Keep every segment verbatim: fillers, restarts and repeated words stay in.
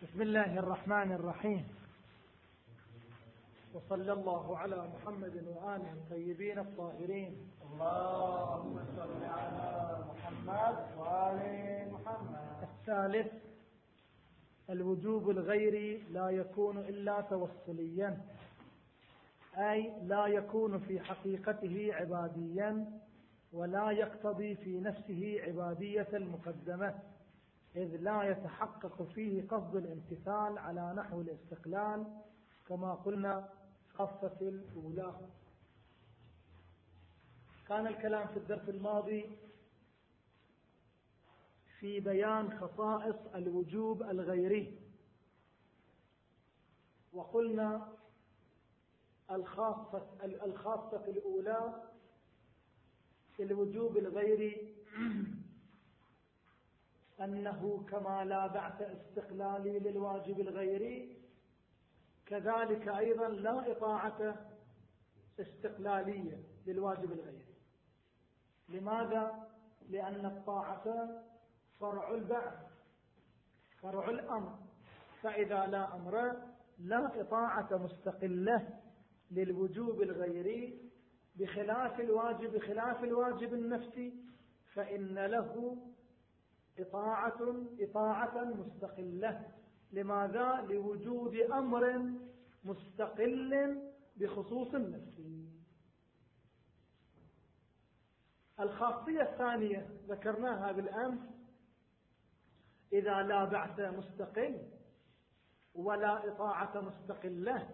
بسم الله الرحمن الرحيم، وصلى الله على محمد وآله الطيبين الطاهرين. اللهم صل على محمد وآل محمد. الثالث، الوجوب الغيري لا يكون إلا توصليا، أي لا يكون في حقيقته عباديا ولا يقتضي في نفسه عبادية المقدمة، إذ لا يتحقق فيه قصد الامتثال على نحو الاستقلال كما قلنا في القصة الأولى. كان الكلام في الدرس الماضي في بيان خصائص الوجوب الغيري، وقلنا الخاصة, الخاصة الأولى في الوجوب الغيري أنه كما لا بعث استقلالي للواجب الغيري، كذلك أيضا لا إطاعة استقلالية للواجب الغيري. لماذا؟ لأن الطاعة فرع البعث، فرع الأمر، فإذا لا أمر لا إطاعة مستقلة للوجوب الغيري، بخلاف الواجب بخلاف الواجب النفسي فإن له إطاعة إطاعة مستقلة. لماذا؟ لوجود أمر مستقل بخصوص النفسي. الخاصية الثانية ذكرناها بالأمس، إذا لا بعث مستقل ولا إطاعة مستقلة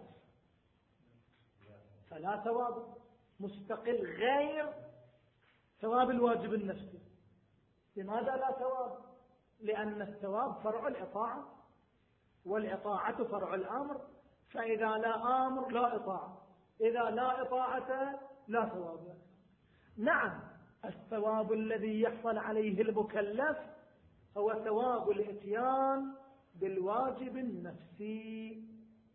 فلا ثواب مستقل غير ثواب الواجب النفسي. لماذا لا ثواب؟ لأن الثواب فرع الإطاعة والإطاعة فرع الأمر، فإذا لا أمر لا إطاعة، إذا لا إطاعة لا ثواب. نعم، الثواب الذي يحصل عليه المكلف هو ثواب الإتيان بالواجب النفسي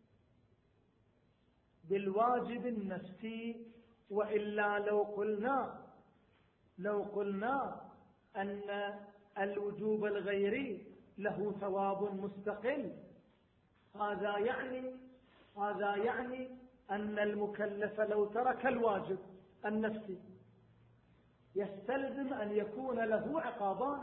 بالواجب النفسي وإلا لو قلنا لو قلنا أن الوجوب الغيري له ثواب مستقل، هذا يعني هذا يعني أن المكلف لو ترك الواجب النفسي يستلزم أن يكون له عقابان: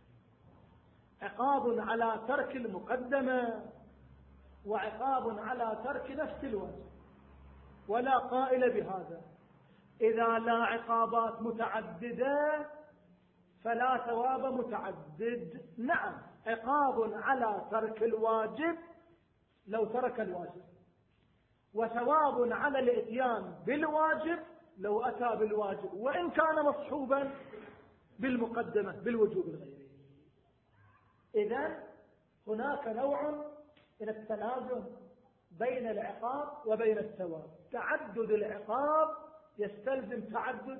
عقاب على ترك المقدمة وعقاب على ترك نفس الواجب، ولا قائل بهذا. إذا لا عقابات متعددة فلا ثواب متعدد. نعم، عقاب على ترك الواجب لو ترك الواجب، وثواب على الاتيان بالواجب لو أتى بالواجب وإن كان مصحوبا بالمقدمة بالوجوب الغيري. إذن هناك نوع من التلازم بين العقاب وبين الثواب. تعدد العقاب يستلزم تعدد،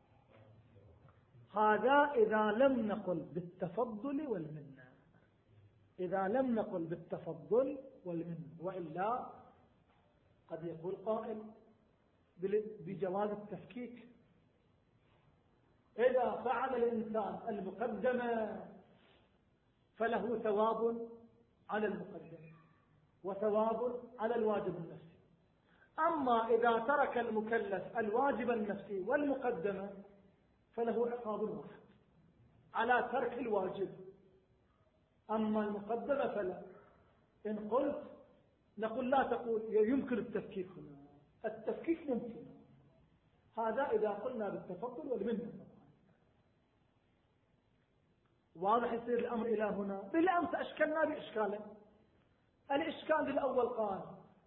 هذا إذا لم نقل بالتفضل والمنة، إذا لم نقل بالتفضل والمنة، وإلا قد يقول قائل بجواز التفكيك. إذا فعل الإنسان المقدمة فله ثواب على المقدمة وثواب على الواجب النفسي، أما إذا ترك المكلف الواجب النفسي والمقدمة فله عقاب واحد على ترك الواجب، أما المقدمة فلا. إن قلت نقول لا تقول يمكن التفكيك هنا، التفكيك ممكن، هذا إذا قلنا بالتفضل والمنة. واضح يصير الأمر إلى هنا. بالأمس أشكلنا بإشكالين. الإشكال الأول قال: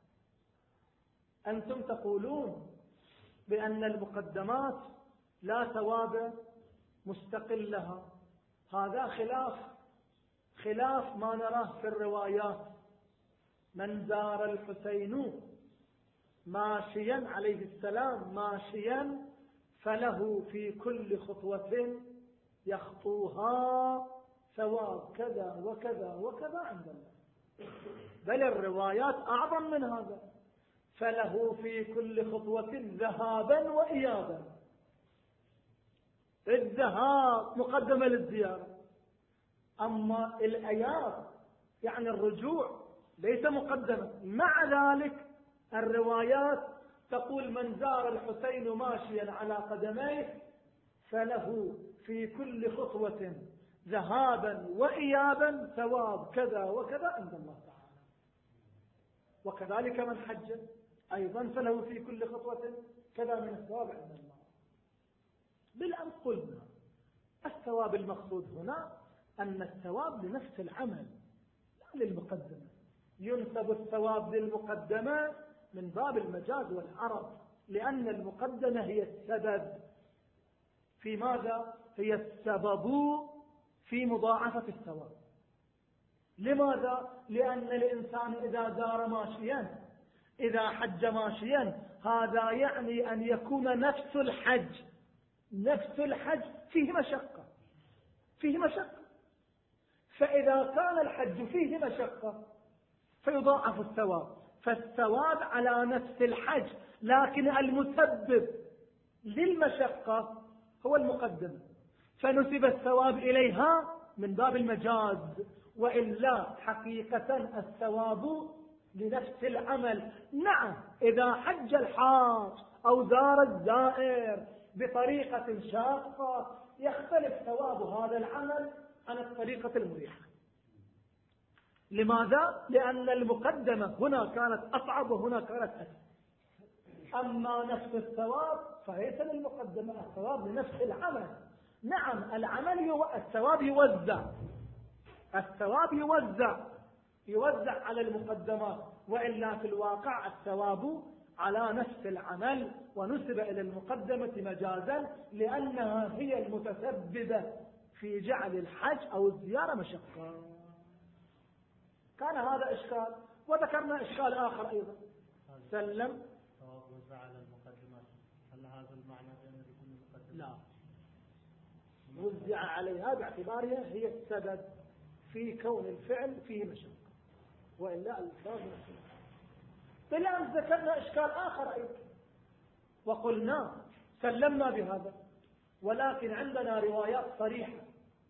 أنتم تقولون بأن المقدمات لا ثواب مستقل لها، هذا خلاف خلاف ما نراه في الروايات: من زار الحسين ماشيا عليه السلام ماشيا فله في كل خطوة يخطوها ثواب كذا وكذا وكذا عند الله. بل الروايات أعظم من هذا: فله في كل خطوة ذهابا وإيابا. الذهاب مقدمة للزيارة، أما الإياب يعني الرجوع ليس مقدمة. مع ذلك الروايات تقول من زار الحسين ماشيا على قدميه فله في كل خطوة ذهابا وإيابا ثواب كذا وكذا عند الله تعالى. وكذلك من حج أيضا فله في كل خطوة كذا من الثواب عند الله. بالأمس قلنا الثواب المقصود هنا أن الثواب لنفس العمل لا للمقدمة. ينسب الثواب للمقدمة من باب المجاز والعرب، لأن المقدمة هي السبب في ماذا؟ هي السبب في مضاعفة الثواب. لماذا؟ لأن الإنسان إذا دار ماشيا، إذا حج ماشيا، هذا يعني أن يكون نفس الحج نفس الحج فيه مشقة فيه مشقة فإذا كان الحج فيه مشقة فيضاعف الثواب. فالثواب على نفس الحج، لكن المسبب للمشقة هو المقدم، فنسب الثواب إليها من باب المجاز، وإلا حقيقة الثواب لنفس العمل. نعم إذا حج الحاج أو زار الزائر بطريقة شاقة يختلف ثواب هذا العمل عن الطريقة المريحة. لماذا؟ لأن المقدمة هنا كانت أصعب وهنا كانت أسهل. أما نفس الثواب فليس للمقدمة، الثواب لنفس العمل. نعم العمل يو... الثواب يوزع الثواب يوزع يوزع على المقدمات، وإلا في الواقع الثواب على نفس العمل، ونسب إلى المقدمة مجازا لأنها هي المتسببة في جعل الحج أو الزيارة مشقة. كان هذا إشكال. وذكرنا إشكال آخر أيضا. سلم ثواب وزع على المقدمات، هل هذا المعنى بأن يكون المقدمات؟ لا، وزع عليها باعتبارها هي السبب في كون الفعل فيه مشقة، وإلا الثواب مشقة. بالأمس ذكرنا إشكال آخر أيضا وقلنا سلمنا بهذا، ولكن عندنا روايات صريحة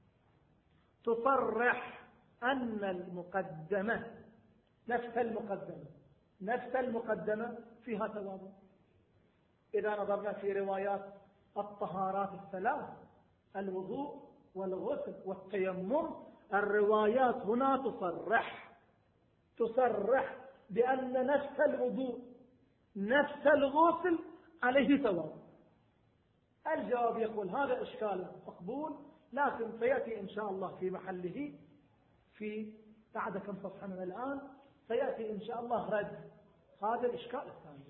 تصرح أن المقدمة نفس المقدمة نفس المقدمة فيها ثواب. إذا نظرنا في روايات الطهارات الثلاث، الوضوء والغسل والتيمم، الروايات هنا تصرح تصرح بأن نفس الوضوء نفس الغسل عليه ثواب. الجواب يقول هذا إشكال مقبول، لكن سيأتي إن شاء الله في محله في بعد كم صفحة من الآن سيأتي إن شاء الله رد هذا الإشكال الثاني.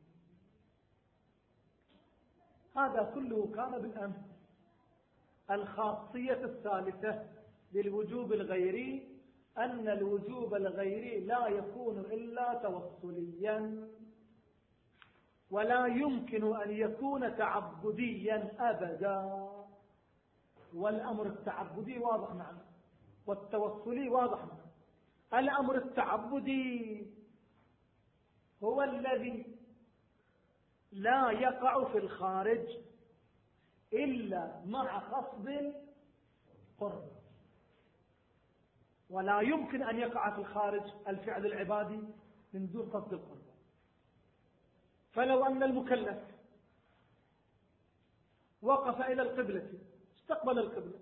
هذا كله كان بالأمس. الخاصية الثالثة للوجوب الغيري أن الوجوب الغيري لا يكون إلا توصليا، ولا يمكن أن يكون تعبديا أبدا. والأمر التعبدي واضح معنا، والتوصلي واضح معنا. الأمر التعبدي هو الذي لا يقع في الخارج إلا مع قصد القرب، ولا يمكن أن يقع في الخارج الفعل العبادي من دون قصد القرب. فلو أن المكلف وقف إلى القبلة، استقبل القبلة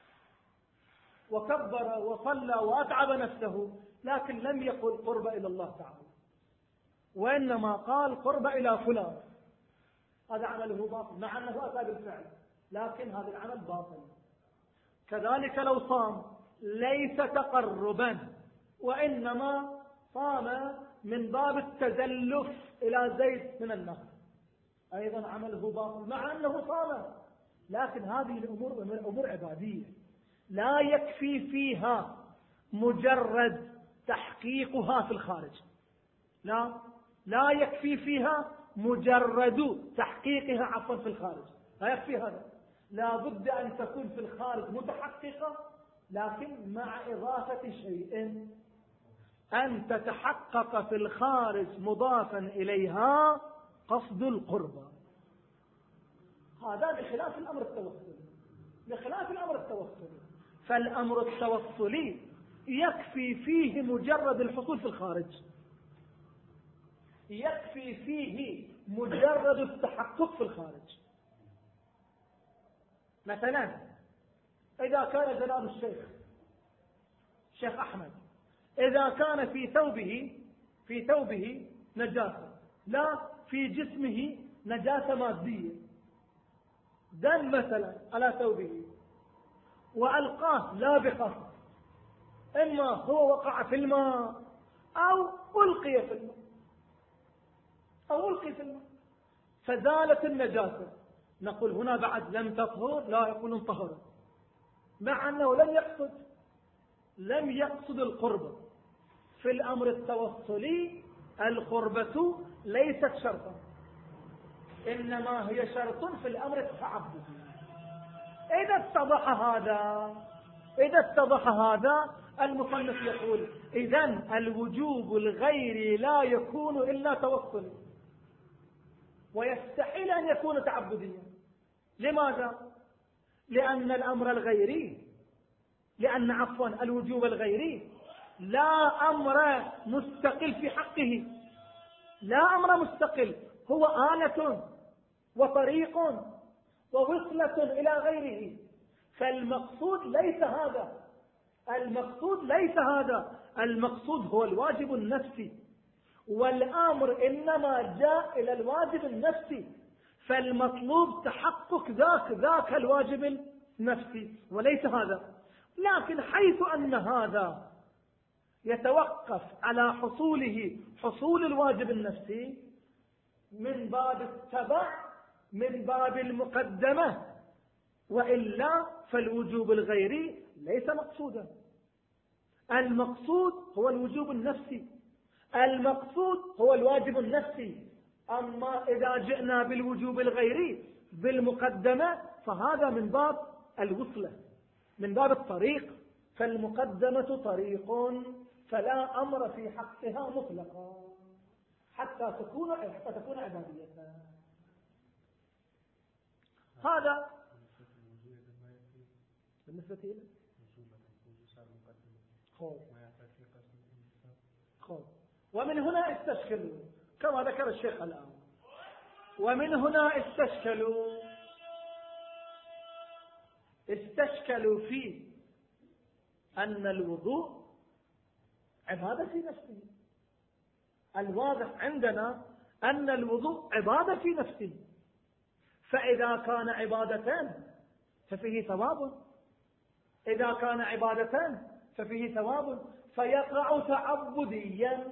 وكبر وصلى وأتعب نفسه، لكن لم يقل قرب إلى الله تعالى، وإنما قال قرب إلى فلان، هذا عمله باطل مع أنه أتى بالفعل، لكن هذا العمل باطل. كذلك لو صام ليس تقربا، وإنما صام من باب التزلف إلى زيد من النار، أيضا عمله باطل مع أنه صام. لكن هذه الأمور أمور عبادية لا يكفي فيها مجرد تحقيقها في الخارج، لا لا يكفي فيها مجرد تحقيقها عفوا في الخارج، لا يكفي هذا. لا بد أن تكون في الخارج متحققة، لكن مع إضافة شيء، أن تتحقق في الخارج مضافا إليها قصد القربى. هذا بخلاف الأمر التوصلي بخلاف الأمر التوصلي فالأمر التوصلي يكفي فيه مجرد الحصول في الخارج، يكفي فيه مجرد التحقق في الخارج. مثلا إذا كان جناب الشيخ الشيخ أحمد إذا كان في ثوبه في ثوبه نجاسة، لا في جسمه نجاسة مادية، دم مثلا على ثوبه وألقاه لا بقصد، إما هو وقع في الماء أو ألقي في الماء أو ألقي في الماء فزالت النجاسة، نقول هنا بعد لم تطهر، لا يقول انطهر، مع أنه لم يقصد لم يقصد القربة. في الأمر التوصلي القربة ليست شرطا، إنما هي شرط في الأمر التعبدي. إذا اتضح هذا إذا اتضح هذا المصنف يقول إذن الوجوب الغيري لا يكون إلا توصلي، ويستحيل أن يكون تعبديا. لماذا؟ لأن الأمر الغيري لأن عفوا الوجوب الغيري لا أمر مستقل في حقه، لا أمر مستقل، هو آلة وطريق ووصلة إلى غيره. فالمقصود ليس هذا المقصود ليس هذا المقصود هو الواجب النفسي، والأمر إنما جاء إلى الواجب النفسي، فالمطلوب تحقق ذاك ذاك الواجب النفسي وليس هذا. لكن حيث أن هذا يتوقف على حصوله حصول الواجب النفسي من باب التبع من باب المقدمة، وإلا فالوجوب الغيري ليس مقصودا. المقصود هو الوجوب النفسي، المقصود هو الواجب النفسي. أما إذا جئنا بالوجوب الغيري بالمقدمة فهذا من باب الوصلة، من باب الطريق، فالمقدمة طريق فلا أمر في حقها مطلقا حتى تكون حتى تكون عبادية. هذا بالنسبة إلى خوف خوف. ومن هنا استشكلوا كما ذكر الشيخ الآن، ومن هنا استشكلوا استشكلوا في أن الوضوء عبادة في نفسه. الواضح عندنا أن الوضوء عبادة في نفسه، فإذا كان عبادتان ففيه ثواب، إذا كان عبادتان ففيه ثواب، فيقع تعبديا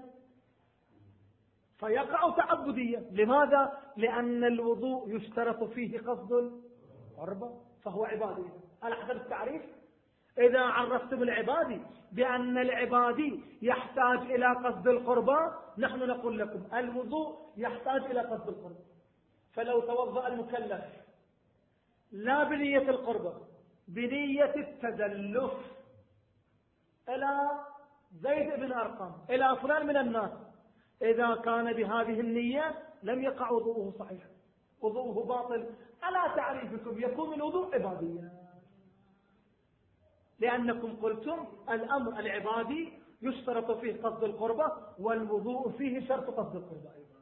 فيقع تعبديا. لماذا؟ لأن الوضوء يشترط فيه قصد القربة فهو عبادي على حسب التعريف. إذا عرفتم العبادي بأن العبادي يحتاج إلى قصد القربة، نحن نقول لكم الوضوء يحتاج إلى قصد القربة. فلو توضأ المكلف لا بنية القربة، بنية التدلف إلى زيد بن أرقم إلى فلان من الناس، إذا كان بهذه النية لم يقع وضوءه صحيح، وضوءه باطل. على تعريفكم يكون الوضوء عباديا، لأنكم قلتم الأمر العبادي يشترط فيه قصد القربة، والوضوء فيه شرط قصد القربة أيضا.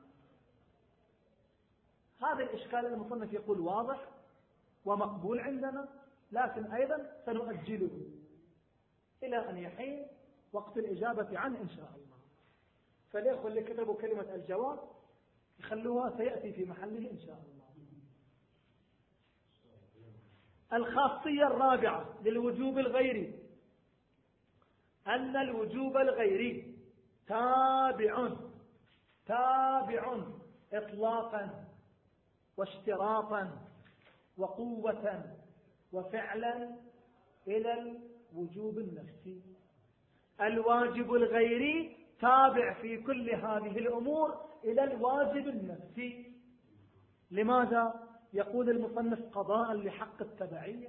هذا الإشكال المصنف يقول واضح ومقبول عندنا، لكن أيضا سنؤجله إلى أن يحين وقت الإجابة عنه إن شاء الله. فالإخوة اللي كتبوا كلمة الجواب يخلوها سيأتي في محله إن شاء الله. الخاصية الرابعة للوجوب الغيري أن الوجوب الغيري تابع تابع إطلاقا واشتراطا وقوة وفعلا إلى الوجوب النفسي. الواجب الغيري تابع في كل هذه الأمور إلى الواجب النفسي. لماذا؟ يقول المصنف قضاء لحق التبعية.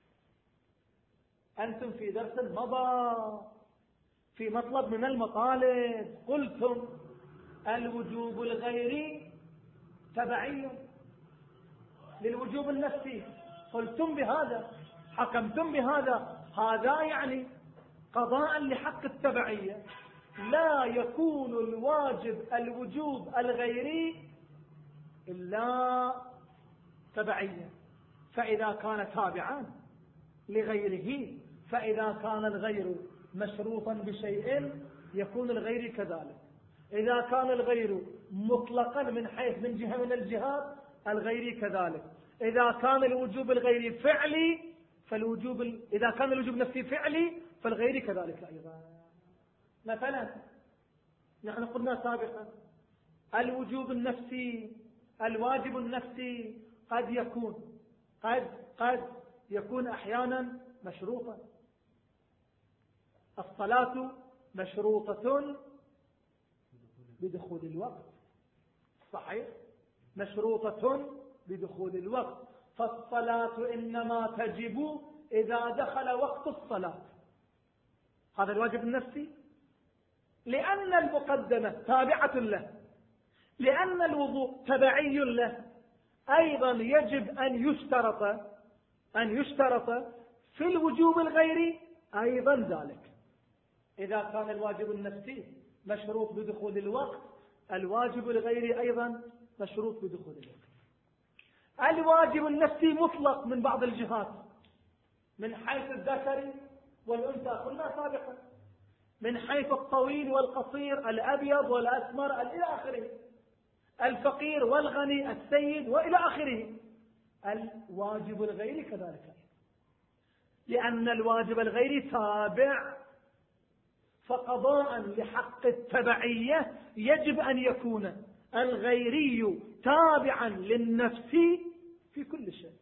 أنتم في درس مضى في مطلب من المطالب قلتم الوجوب الغيري تبعي للوجوب النفسي، قلتم بهذا، حكمتم بهذا. هذا يعني قضاء لحق التبعية لا يكون الواجب الوجوب الغيري إلا تبعية، فإذا كان تابعا لغيره، فإذا كان الغير مشروطا بشيء يكون الغير كذلك. إذا كان الغير مطلقا من حيث من جهة من الجهات الغير كذلك. إذا كان الوجوب الغيري فعلي فالوجوب إذا كان الوجوب نفسي فعلي فالغير كذلك أيضا. مثلا نحن قلنا سابقا الوجوب النفسي الواجب النفسي قد يكون قد قد يكون أحيانا مشروطا. الصلاة مشروطة بدخول الوقت، صحيح، مشروطة بدخول الوقت، فالصلاة إنما تجب إذا دخل وقت الصلاة. هذا الواجب النفسي لأن المقدمة تابعة له، لأن الوضوء تبعي له. أيضا يجب أن يشترط أن يشترط في الوجوب الغيري أيضا ذلك. إذا كان الواجب النفسي مشروط بدخول الوقت، الواجب الغيري أيضا مشروط بدخول الوقت. الواجب النفسي مطلق من بعض الجهات، من حيث الذكر والأنثى قلنا سابقا، من حيث الطويل والقصير، الأبيض والأسمر إلى آخره، الفقير والغني، السيد وإلى آخره. الواجب الغيري كذلك، لأن الواجب الغيري تابع، فقضاء لحق التبعية يجب أن يكون الغيري تابعا للنفس في كل شيء.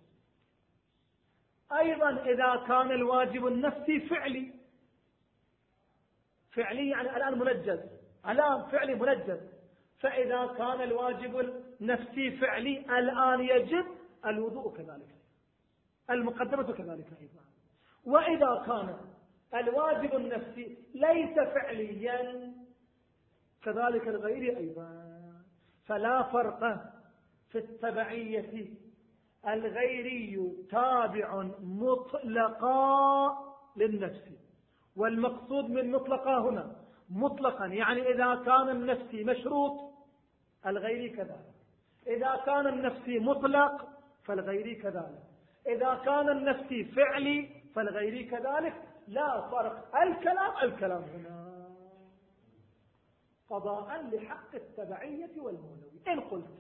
أيضا إذا كان الواجب النفسي فعلي، فعلي يعني الآن منجز، الآن فعلي منجز، فإذا كان الواجب النفسي فعلي الآن يجب الوضوء كذلك، المقدمة كذلك أيضا. وإذا كان الواجب النفسي ليس فعليا كذلك الغير أيضا. فلا فرق في التبعية، الغيري تابع مطلقا للنفس، والمقصود من مطلقا هنا مطلقا يعني إذا كان النفسي مشروط الغيري كذلك، إذا كان النفسي مطلق فالغيري كذلك، إذا كان النفسي فعلي فالغيري كذلك. لا فرق، الكلام الكلام هنا قضاء لحق التبعية والمولوي. إن قلت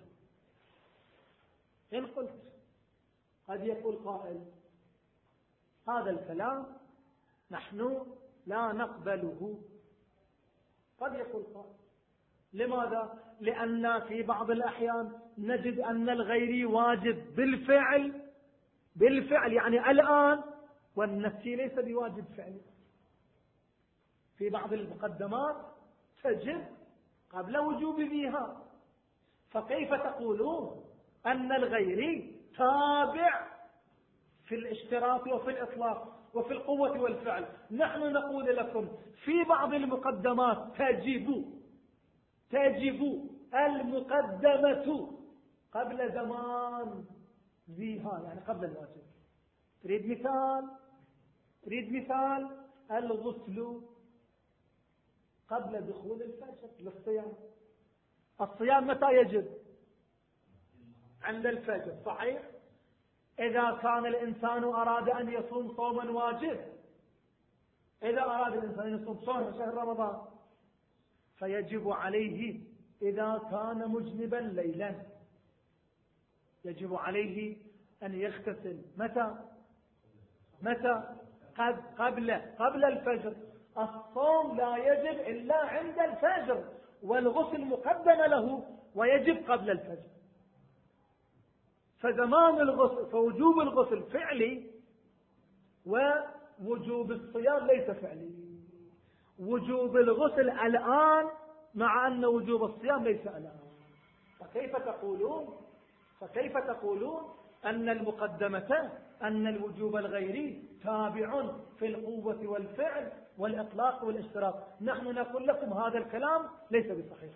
إن قلت قد يقول قائل هذا الكلام نحن لا نقبله. قد يقول قائل لماذا؟ لأن في بعض الأحيان نجد أن الغيري واجب بالفعل، بالفعل يعني الآن، والنفسي ليس بواجب فعلي. في بعض المقدمات تجب قبل وجوب بها، فكيف تقولون أن الغيري تابع في الاشتراط وفي الإطلاق وفي القوة والفعل؟ نحن نقول لكم في بعض المقدمات تجب تجب المقدمة قبل زمان ذيها، يعني قبل الواجب. تريد مثال؟ تريد مثال؟ الغسل قبل دخول الفجر للصيام. الصيام متى يجب؟ عند الفجر، صحيح؟ إذا كان الإنسان أراد أن يصوم صوما واجب، إذا أراد الإنسان أن يصوم صوم شهر رمضان فيجب عليه إذا كان مجنبا ليلا، يجب عليه أن يغتسل متى؟ متى؟ قبل قبل الفجر. الصوم لا يجب إلا عند الفجر، والغسل مقدم له ويجب قبل الفجر. فزمان الغسل، فوجوب الغسل فعلي ووجوب الصيام ليس فعلي. وجوب الغسل الآن مع أن وجوب الصيام ليس الآن. فكيف تقولون فكيف تقولون أن المقدمة أن الوجوب الغيري تابع في القوة والفعل والإطلاق والاشتراك؟ نحن نقول لكم هذا الكلام ليس بصحيح.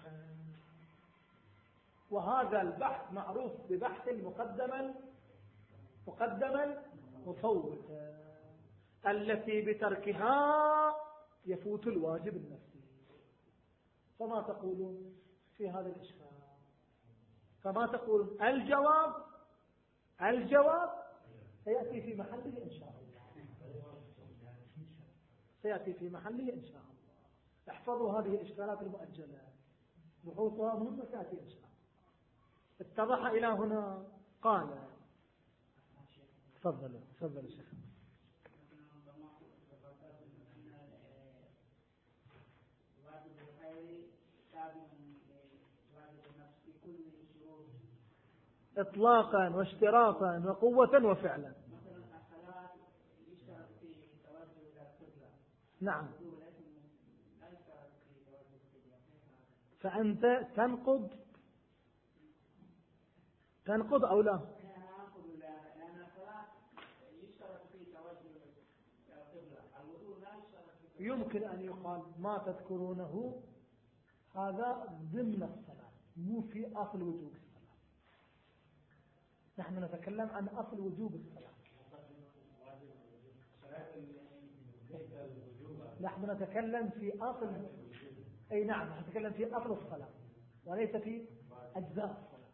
وهذا البحث معروف ببحث المقدمة مقدمة مفوتة، التي بتركها يفوت الواجب النفسي. فما تقولون في هذا الإشكال؟ فما تقولون؟ الجواب الجواب سيأتي في محله إن شاء الله، سيأتي في محله إن شاء الله. احفظوا هذه الإشكالات المؤجلة، بحوثها مهمة تأتي إن شاء الله. اتضح إلى هنا؟ قال تفضلوا تفضلوا شيخ. إطلاقا واشتراطا وقوة وفعلا. نعم. فأنت تنقض تنقض أو لا؟ يمكن أن يقال ما تذكرونه هذا ضمن الصلاة، مو في أصل وجوب الصلاة. نحن نتكلم عن أصل وجوب الصلاة، نحن نتكلم في أصل، أي نعم نتكلم في أصل الصلاة وليس في أجزاء الصلاة.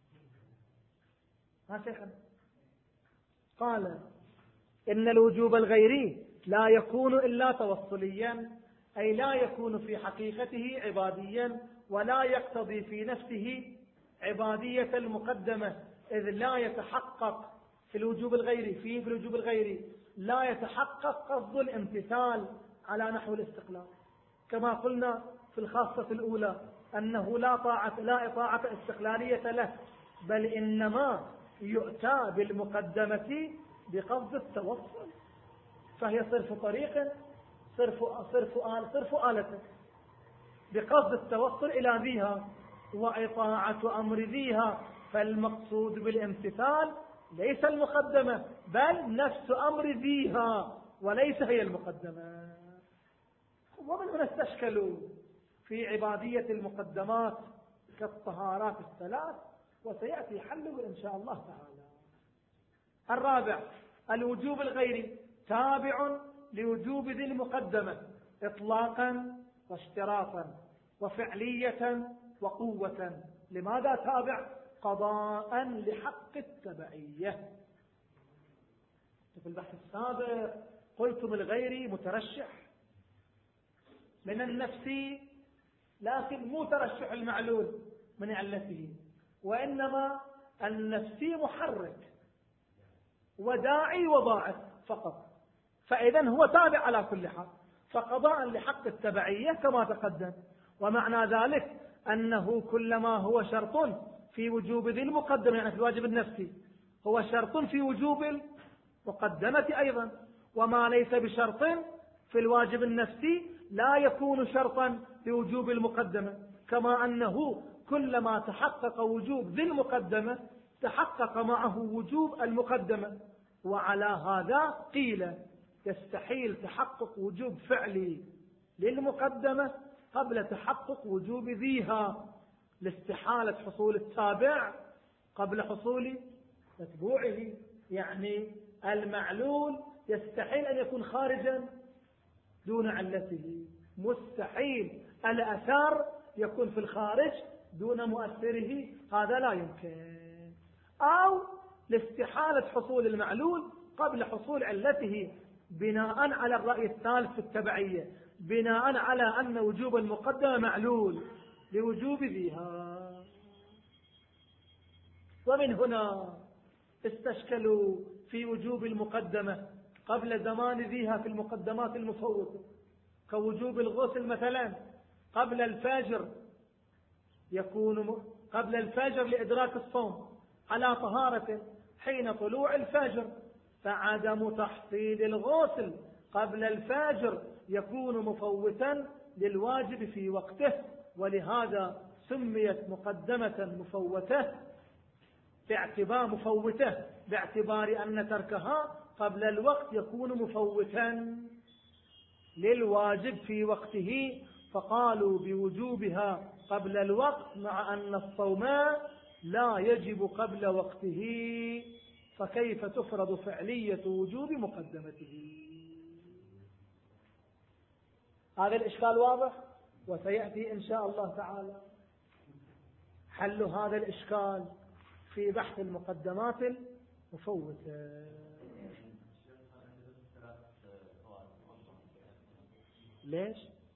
ها شيخنا؟ قال إن الوجوب الغيري لا يكون إلا توصليا، أي لا يكون في حقيقته عباديا، ولا يقتضي في نفسه عبادية المقدمة، إذ لا يتحقق في الوجوب الغيري فيه في الوجوب الغيري لا يتحقق قصد الامتثال على نحو الاستقلال، كما قلنا في الخاصة الأولى أنه لا طاعة لا إطاعة استقلالية له، بل إنما يؤتى بالمقدمة بقصد التوصل، فهي صرف طريق صرف صرف آل صرف آلة بقصد التوصل إلى ذيها وإطاعة أمر ذيها، فالمقصود بالامتثال ليس المقدمة بل نفس أمر ذيها وليس هي المقدمة. ومن هنا استشكلوا في عبادية المقدمات كالطهارات الثلاث، وسيأتي حله إن شاء الله تعالى. الرابع الوجوب الغيري تابع لوجوب ذي المقدمة إطلاقا واشتراطا وفعلية وقوة. لماذا تابع؟ قضاء لحق التبعية. في البحث السابق قلتم الغيري مترشح من النفس، لكن مو ترشح المعلول من علته، وإنما النفسي محرك وداعي وضاعف فقط، فإذا هو تابع على كل حال، فقضاء لحق التبعية كما تقدم. ومعنى ذلك أنه كلما هو شرط في وجوب ذي المقدمة، يعني في الواجب النفسي، هو شرط في وجوب المقدمة أيضا، وما ليس بشرط في الواجب النفسي لا يكون شرطا في وجوب المقدمة، كما أنه كلما تحقق وجوب ذي المقدمة تحقق معه وجوب المقدمة. وعلى هذا قيل يستحيل تحقق وجوب فعلي للمقدمة قبل تحقق وجوب ذيها، لاستحالة حصول التابع قبل حصول متبوعه، يعني المعلول يستحيل أن يكون خارجا دون علته، مستحيل الأثر يكون في الخارج دون مؤثره، هذا لا يمكن. أو لاستحالة حصول المعلول قبل حصول علته، بناء على الرأي الثالث في التبعية، بناء على أن وجوب المقدمة معلول لوجوب ذيها. ومن هنا استشكلوا في وجوب المقدمة قبل زمان ذيها في المقدمات المفوتة، كوجوب الغسل مثلا قبل الفجر، يكون قبل الفجر لإدراك الصوم على طهارة حين طلوع الفجر، فعدم تحصيل الغسل قبل الفجر يكون مفوتا للواجب في وقته، ولهذا سميت مقدمة مفوتة باعتبار مفوته باعتبار أن تركها قبل الوقت يكون مفوتا للواجب في وقته، فقالوا بوجوبها قبل الوقت مع أن الصوم لا يجب قبل وقته، فكيف تفرض فعلية وجوب مقدمته؟ هذا الإشكال واضح، وسيأتي إن شاء الله تعالى حل هذا الإشكال في بحث المقدمات المفوتة. ليش؟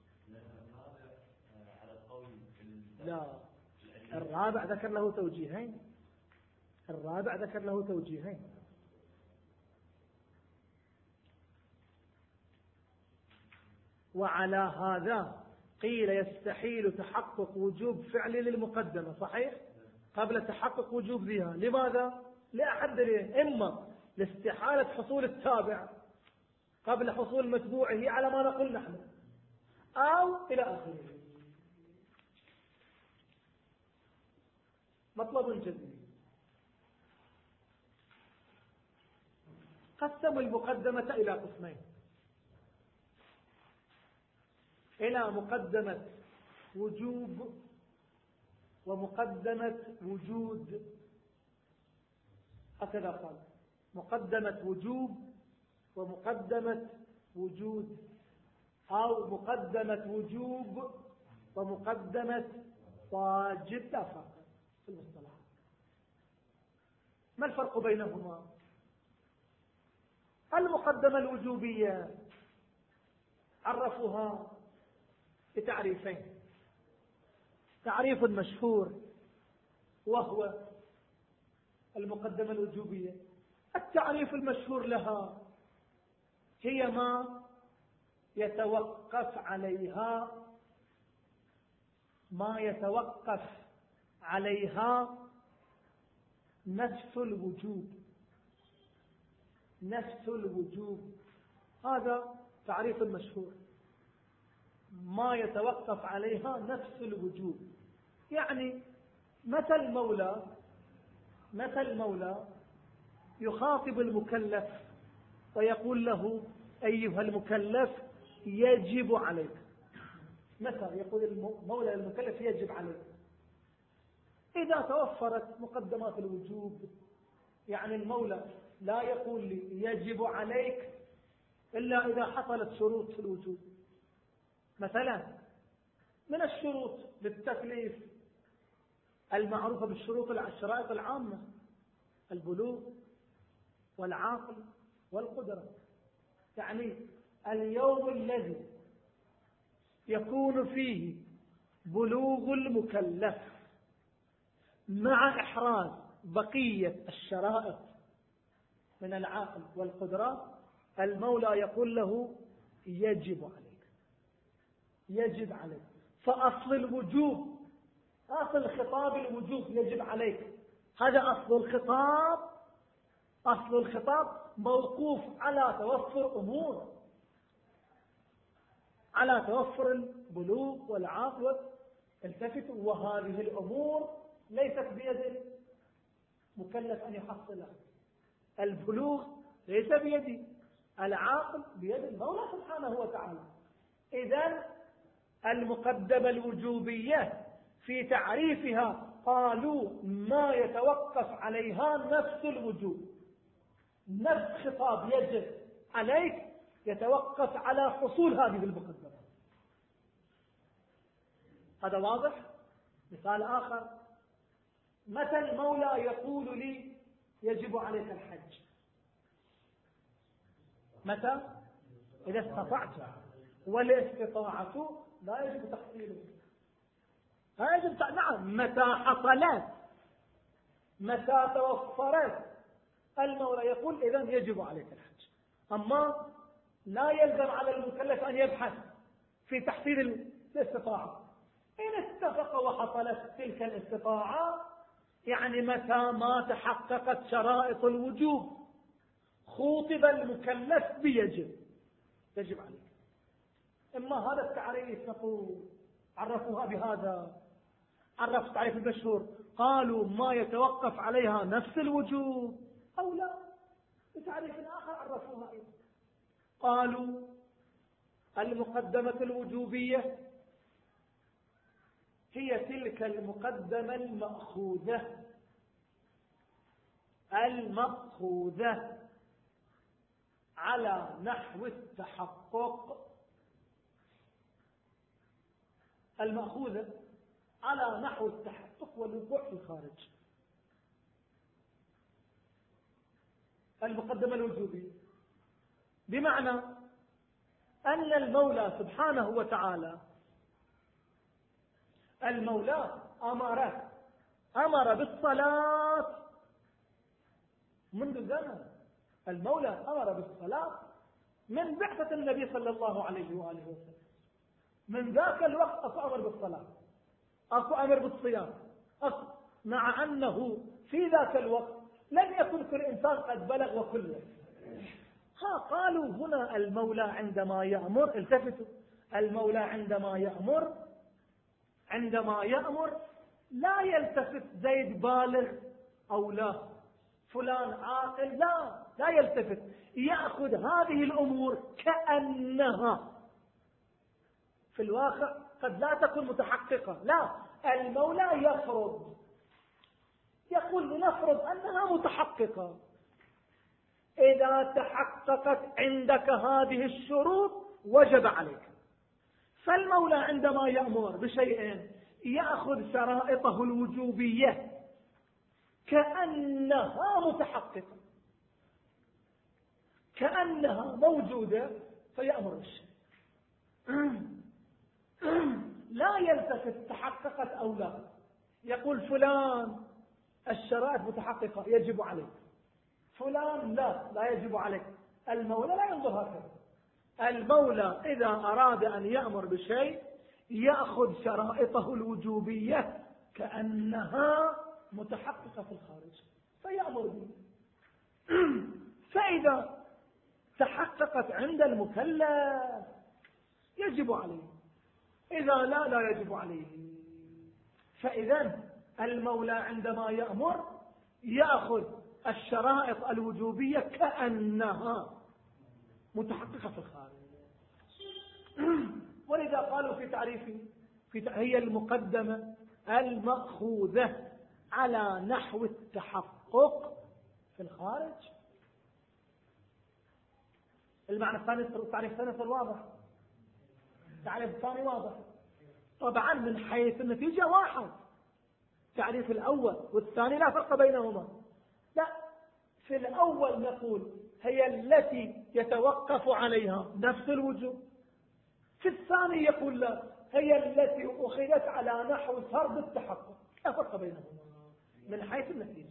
لا، الرابع ذكر له توجيهين، الرابع ذكر له توجيهين. وعلى هذا قيل يستحيل تحقق وجوب فعل للمقدمة، صحيح؟ قبل تحقق وجوب ذيها. لماذا؟ لأحد دليلين: إما لاستحالة حصول التابع قبل حصول متبوعه على ما نقول نحن، أو إلى آخره. مطلب جديد. قسموا المقدمة إلى قسمين: إلى مقدمة وجوب ومقدمة وجود. هكذا قال: مقدمة وجوب ومقدمة وجود، أو مقدمة وجوب ومقدمة واجب. لا فرق في المصطلح. ما الفرق بينهما؟ المقدمة الوجوبية عرفوها بتعريفين: تعريف مشهور وهو المقدمة الوجوبية، التعريف المشهور لها هي ما يتوقف عليها ما يتوقف عليها نفس الوجوب. نفس الوجوب هذا تعريف مشهور، ما يتوقف عليها نفس الوجوب. يعني متى المولى متى المولى يخاطب المكلف ويقول له: أيها المكلف يجب عليك. متى يقول المولى للمكلف يجب عليك؟ إذا توفرت مقدمات الوجوب. يعني المولى لا يقول لي يجب عليك إلا إذا حصلت شروط في الوجوب. مثلا من الشروط للتكليف المعروفة بالشروط الشرائط العامة: البلوغ والعقل والقدرة. يعني اليوم الذي يكون فيه بلوغ المكلف مع إحراز بقية الشرائط من العقل والقدرة، المولى يقول له يجب عليك يجب عليك. فأصل الوجوب، أصل خطاب الوجوب يجب عليك، هذا أصل الخطاب. أصل الخطاب موقوف على توفر أمور، على توفر البلوغ والعقل. التفتوا: وهذه الأمور ليست بيد المكلف أن يحصلها. البلوغ ليس بيدي، العقل بيد المولى سبحانه وتعالى. إذن المقدمة الوجوبية في تعريفها قالوا ما يتوقف عليها نفس الوجوب. نفس خطاب يجب عليك يتوقف على حصول هذه المقدمة. هذا واضح؟ مثال آخر: متى المولى يقول لي يجب عليك الحج؟ متى؟ إذا استطعت، والاستطاعة لا يجب تحصيله. لا يجب. نعم، متى حصلت، متى توفرت، المولى يقول إذن يجب عليك الحج. أما لا يلزم على المكلف أن يبحث في تحصيل الاستطاعة. إن اتفق وحصلت تلك الاستطاعة، يعني متى ما تحققت شرائط الوجوب، خوطب المكلف بيجب يجب عليك. إما هذا التعريف نقول عرفوها بهذا، عرفوا التعريف المشهور قالوا ما يتوقف عليها نفس الوجوب، أو لا بتعريف آخر عرفوها أيضا، قالوا المقدمة الوجوبية هي تلك المقدمة المأخوذة المأخوذة على نحو التحقق المأخوذة على نحو التحقق والوقوع في الخارج. المقدمة الوجوبية بمعنى أن المولى سبحانه وتعالى المولى أمر أمر بالصلاة منذ زمن. المولى أمر بالصلاة من بعثة النبي صلى الله عليه وآله وسلم. من ذاك الوقت أكو أمر بالصلاة، أكو أمر بالصيام، أكو مع أنه في ذاك الوقت لم يكن كل إنسان قد بلغ وكله. ها قالوا هنا المولى عندما يأمر، التفتوا، المولى عندما يأمر عندما يأمر لا يلتفت زيد بالغ أو لا، فلان عاقل، لا لا يلتفت، يأخذ هذه الأمور كأنها في الواقع قد لا تكون متحققة. لا، المولى يفرض، يقول لنفرض أنها متحققة، إذا تحققت عندك هذه الشروط وجب عليك. فالمولى عندما يأمر بشيء يأخذ شرائطه الوجوبية كأنها متحققة، كأنها موجودة، فيأمر بالشيء. لا يلتفت تحققت أو لا، يقول فلان الشرائط متحققة يجب عليك، فلان لا لا يجب عليك. المولى لا ينظر هكذا. المولى إذا أراد أن يأمر بشيء يأخذ شرائطه الوجوبية كأنها متحققة في الخارج فيأمر به. فإذا تحققت عند المكلف يجب عليه، إذا لا لا يجب عليه. فإذا المولى عندما يأمر يأخذ الشرائط الوجوبية كأنها متحققة في الخارج. ولذا قالوا في تعريفه في هي المقدمة المأخوذة على نحو التحقق في الخارج. المعنى الثاني، التعريف الثاني واضح، التعريف الثاني واضح. طبعا من حيث النتيجة واحد، التعريف الأول والثاني لا فرق بينهما. لا، في الأول نقول هي التي يتوقف عليها نفس الوجوب، في الثاني يقول لا، هي التي أخذت على نحو فرض التحقق، لا فرق بينهما من حيث النتيجة.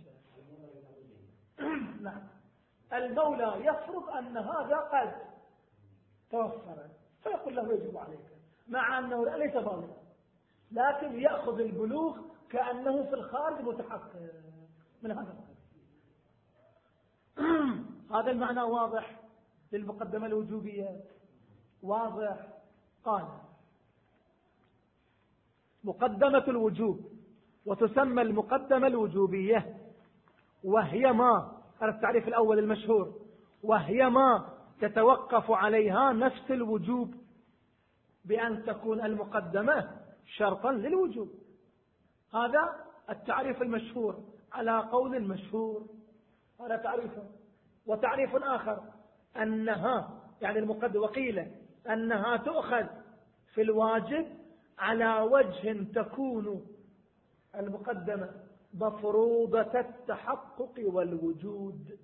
نعم، المولى يفرض أن هذا قد توفر فيقول له يجب عليك، مع أنه ليس بالغا، لكن يأخذ البلوغ كأنه في الخارج متحقق من هذا القدر. هذا المعنى واضح للمقدمة الوجوبية، واضح. قال مقدمة الوجوب، وتسمى المقدمة الوجوبية، وهي ما، هذا التعريف الأول المشهور، وهي ما تتوقف عليها نفس الوجوب بأن تكون المقدمة شرطا للوجوب. هذا التعريف المشهور على قول مشهور، هذا تعريفه. وتعريف آخر أنها يعني المقدمة، وقيل أنها تؤخذ في الواجب على وجه تكون المقدمة مفروضة التحقق والوجود.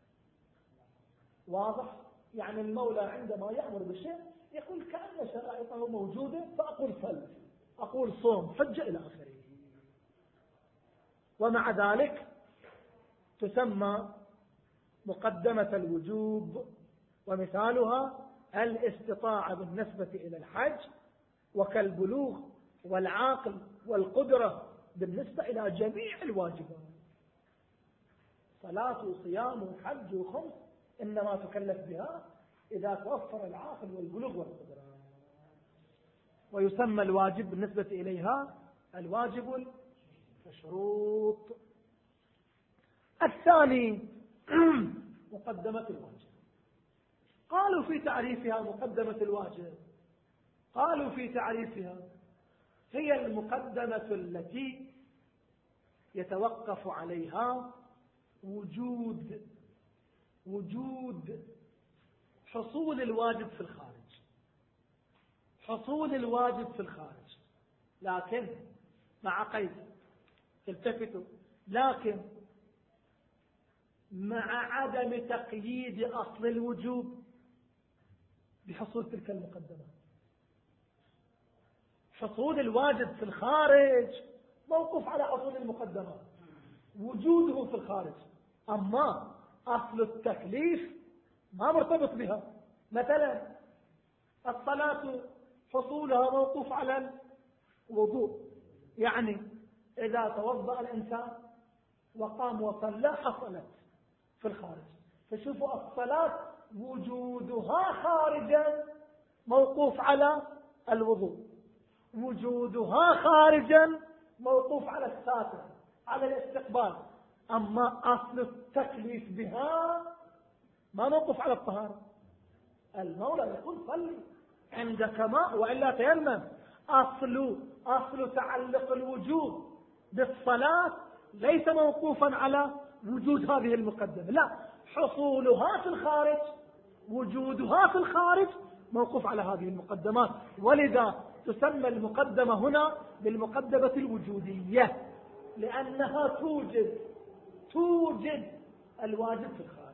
واضح؟ يعني المولى عندما يأمر بشيء يقول كأن شرائطه موجودة، فأقول صل، أقول صوم، حجة إلى آخره. ومع ذلك تسمى مقدمة الوجوب، ومثالها الاستطاعة بالنسبة إلى الحج، وكالبلوغ والعاقل والقدرة بالنسبة إلى جميع الواجبات. صلاة وصيام وحج وخمس إنما تكلف بها إذا توفر العاقل والبلوغ والقدرة. ويسمى الواجب بالنسبة إليها الواجب المشروط. الثاني مقدمة الواجب. قالوا في تعريفها مقدمة الواجب، قالوا في تعريفها هي المقدمة التي يتوقف عليها وجود وجود حصول الواجب في الخارج، حصول الواجب في الخارج. لكن مع قيد، التفتوا، لكن مع عدم تقييد أصل الوجوب بحصول تلك المقدمات. حصول الواجب في الخارج موقوف على حصول المقدمات، وجوده في الخارج، أما أصل التكليف ما مرتبط بها. مثلا الصلاة حصولها موقوف على الوضوء، يعني إذا توضأ الإنسان وقام وصلى حصلت في الخارج. فشوفوا الصلاة وجودها خارجا موقوف على الوضوء، وجودها خارجا موقوف على الساتر، على الاستقبال. أما أصل التكليف بها ما موقف على الطهارة. المولى يقول صلي عندك ماء وإلا تيمم. أصل أصل تعلق الوجود بالصلاة ليس موقوفا على وجود هذه المقدمة، لا، حصولها في الخارج، وجودها في الخارج موقوف على هذه المقدمات. ولذا تسمى المقدمة هنا بالمقدمة الوجودية، لأنها توجد توجد الواجب في الخارج.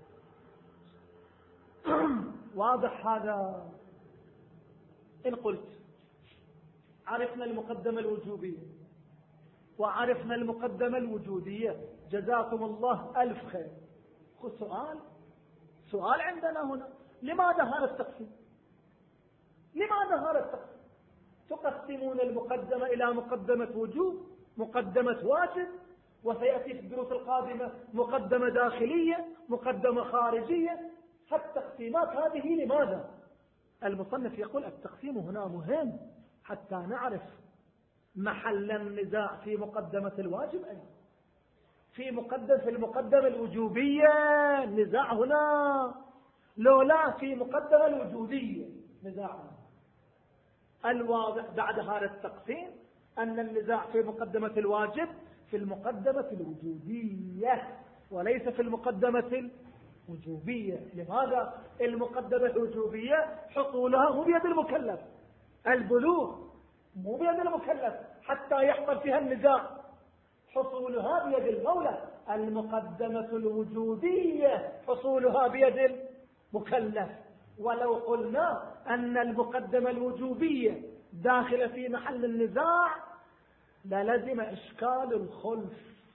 واضح هذا؟ إن قلت عرفنا المقدمة الوجوبية وعرفنا المقدمة الوجودية، جزاكم الله ألف خير. خذ سؤال سؤال عندنا هنا، لماذا هذا التقسيم؟ لماذا هذا التقسيم؟ تقسمون المقدمة إلى مقدمة وجوب، مقدمة واجب، وسيأتي في الدروس القادمة مقدمة داخلية، مقدمة خارجية. التقسيمات هذه لماذا؟ المصنف يقول التقسيم هنا مهم حتى نعرف محل النزاع في مقدمة الواجب أي في مقدم في المقدمة الوجوبية نزاع هنا، لولا في مقدمة الوجودية نزاع هنا. الواضح بعد هذا التقسيم أن النزاع في مقدمة الواجب في المقدمة الوجودية وليس في المقدمة الوجوبية. لماذا؟ المقدمة الوجوبية حصولها مو بيد المكلف، البلوغ مو بيد المكلف حتى يحصل فيها النزاع، حصولها بيد المولى. المقدمة الوجودية حصولها بيد المكلف. ولو قلنا أن المقدمة الوجوبية داخلة في محل النزاع للزم إشكال الخلف.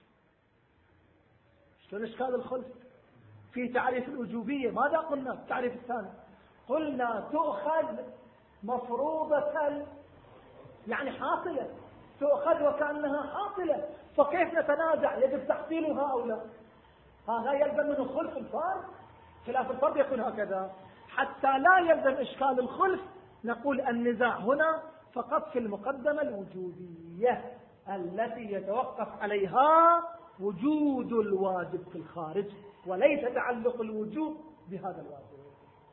شلون إشكال الخلف؟ في تعريف الوجوبية ماذا قلنا؟ التعريف الثاني قلنا تؤخذ مفروضة، يعني حاصلة، تؤخذ وكأنها حاصلة، فكيف نتنازع يجب تحصيلها أو لا؟ هذا يلزم من خلف الفرد، خلاف الفرد يكون هكذا. حتى لا يلزم إشكال الخلف نقول النزاع هنا فقط في المقدمة الوجودية التي يتوقف عليها وجود الواجب في الخارج وليس تعلق الوجوب بهذا الواجب.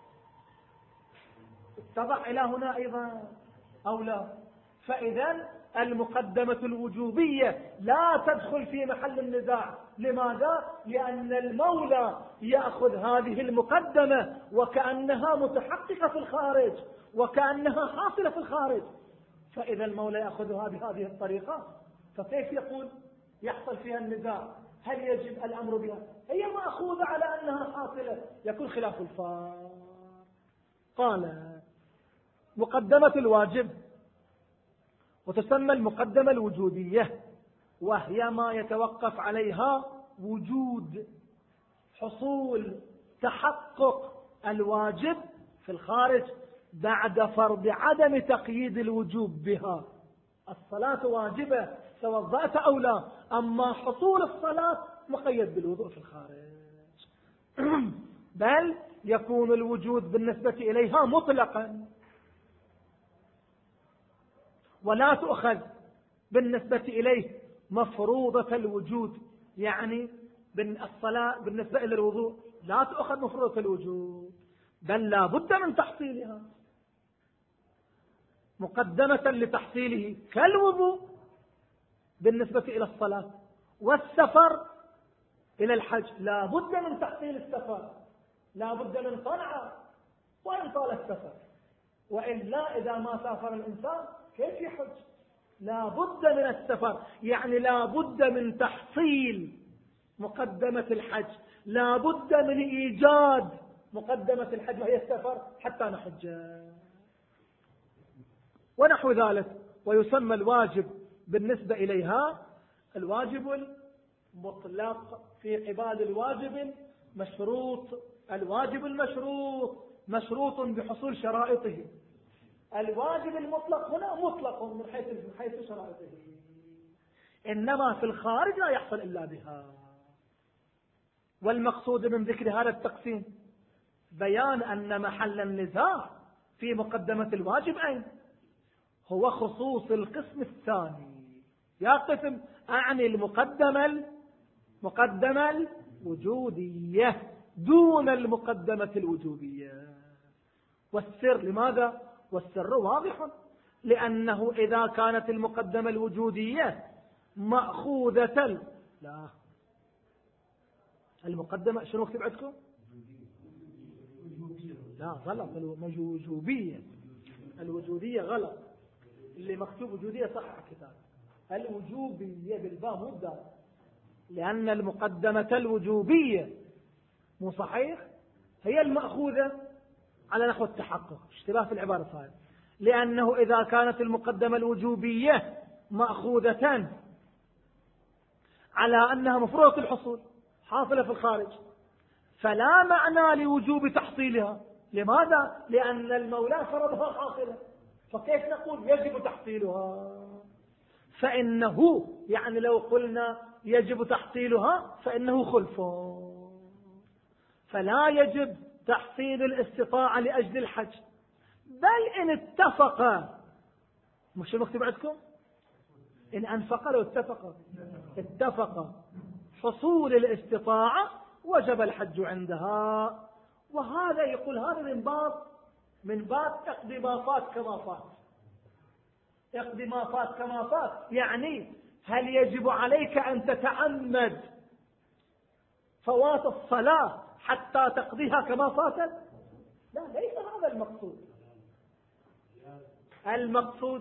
اتضح إلى هنا أيضا أو لا؟ فإذا المقدمة الوجوبية لا تدخل في محل النزاع. لماذا؟ لأن المولى يأخذ هذه المقدمة وكأنها متحققة في الخارج وكأنها حاصلة في الخارج. فإذا المولى يأخذها بهذه الطريقة فكيف يقول يحصل فيها النزاع؟ هل يجب الأمر بها؟ هي مأخوذة على أنها حاصلة، يكون خلاف الفار. قال مقدمة الواجب وتسمى المقدمة الوجودية، وهي ما يتوقف عليها وجود حصول تحقق الواجب في الخارج بعد فرض عدم تقييد الوجوب بها. الصلاة واجبة توضأت أو لا، أما حصول الصلاة مقيد بالوضوء في الخارج. بل يكون الوجود بالنسبة إليها مطلقا ولا تؤخذ بالنسبة إليه مفروضة الوجود، يعني الصلاة بالنسبة إلى الوضوء لا تؤخذ مفروضة الوجود بل لا بد من تحصيلها مقدمة لتحصيله، كالوضوء بالنسبة إلى الصلاة، والسفر إلى الحج لا بد من تحصيل السفر، لا بد من صنعه وإن طال السفر، وإلا إذا ما سافر الإنسان كيف يحج؟ لا بد من السفر، يعني لا بد من تحصيل مقدمة الحج، لا بد من إيجاد مقدمة الحج وهي السفر حتى نحج ونحو ذلك. ويسمى الواجب بالنسبة إليها الواجب المطلق في قبال الواجب المشروط. الواجب المشروط مشروط بحصول شرائطه. الواجب المطلق هنا مطلق من حيث من حيث شرائطه، إنما في الخارج لا يحصل إلا بها. والمقصود من ذكر هذا التقسيم بيان أن محل النزاع في مقدمة الواجب أين هو خصوص القسم الثاني. يا قسم أعني المقدمة المقدمة الوجودية دون المقدمة الوجوبية. والسر لماذا؟ والسر واضح، لأنه إذا كانت المقدمة الوجودية مأخوذة لا المقدمة شنو اكتب عندكم؟ لا غلط، الوجوبية. الوجودية غلط، اللي مكتوب وجودية صح الكتاب. الوجوبية بالباء مو بالدال، لأن المقدمة الوجوبية مو صحيح هي المأخوذة على نحو التحقق، اشتباه في العبارة صحيح. لأنه إذا كانت المقدمة الوجوبية مأخوذة على أنها مفروضة الحصول حاصلة في الخارج فلا معنى لوجوب تحصيلها. لماذا؟ لأن المولى فرضها حاصلة، فكيف نقول يجب تحصيلها؟ فإنه يعني لو قلنا يجب تحصيلها فإنه خلف، فلا يجب تحصيل الاستطاعة لأجل الحج، بل إن اتفق، مش المكتوب عندكم إن أنفق لو اتفق اتفق حصول الاستطاعة وجب الحج عندها. وهذا يقول هذا من باب من باب اقضي ما فات كما فات. اقضي ما فات كما فات يعني هل يجب عليك أن تتعمد فوات الصلاة حتى تقضيها كما فاتت؟ لا، ليس هذا المقصود. المقصود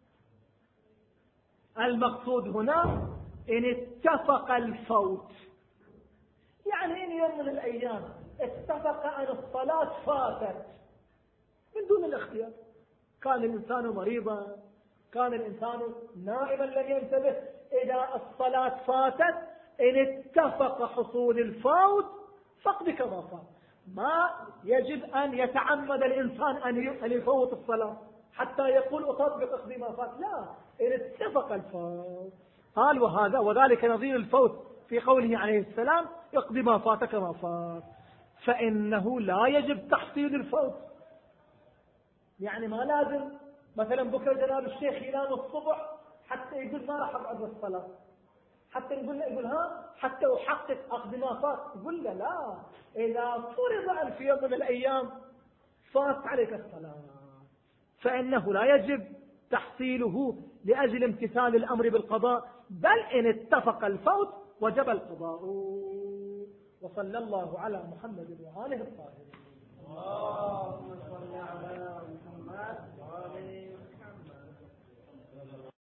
المقصود هنا إن اتفق الفوت، يعني إن يوم من الأيام اتفق أن الصلاة فاتت من دون الاختيار، كان الإنسان مريضا، كان الإنسان نائما لم ينتبه، إذا الصلاة فاتت إن اتفق حصول الفوت فقد كما فات. ما يجب أن يتعمد الإنسان أن يفوت الصلاة حتى يقول أطبق اقضي ما فات، لا، إن اتفق الفوت. قال وهذا وذلك نظير الفوت في قوله عليه السلام اقضي ما فات كما فات، فإنه لا يجب تحصيل الفوت. يعني ما لازم مثلا بكرة جناب الشيخ ينام الصبح حتى يقول ما راح أقعد الصلاة، حتى يقول يقول ها حتى أحقق أقضي ما فات، يقول له لا، إذا فرض أن في يوم من الأيام فات عليك الصلاة فإنه لا يجب تحصيله لأجل امتثال الأمر بالقضاء، بل إن اتفق الفوت وجب القضاء. وصلى الله على محمد وآله الطاهرين. اللهم صل على محمد وآله محمد.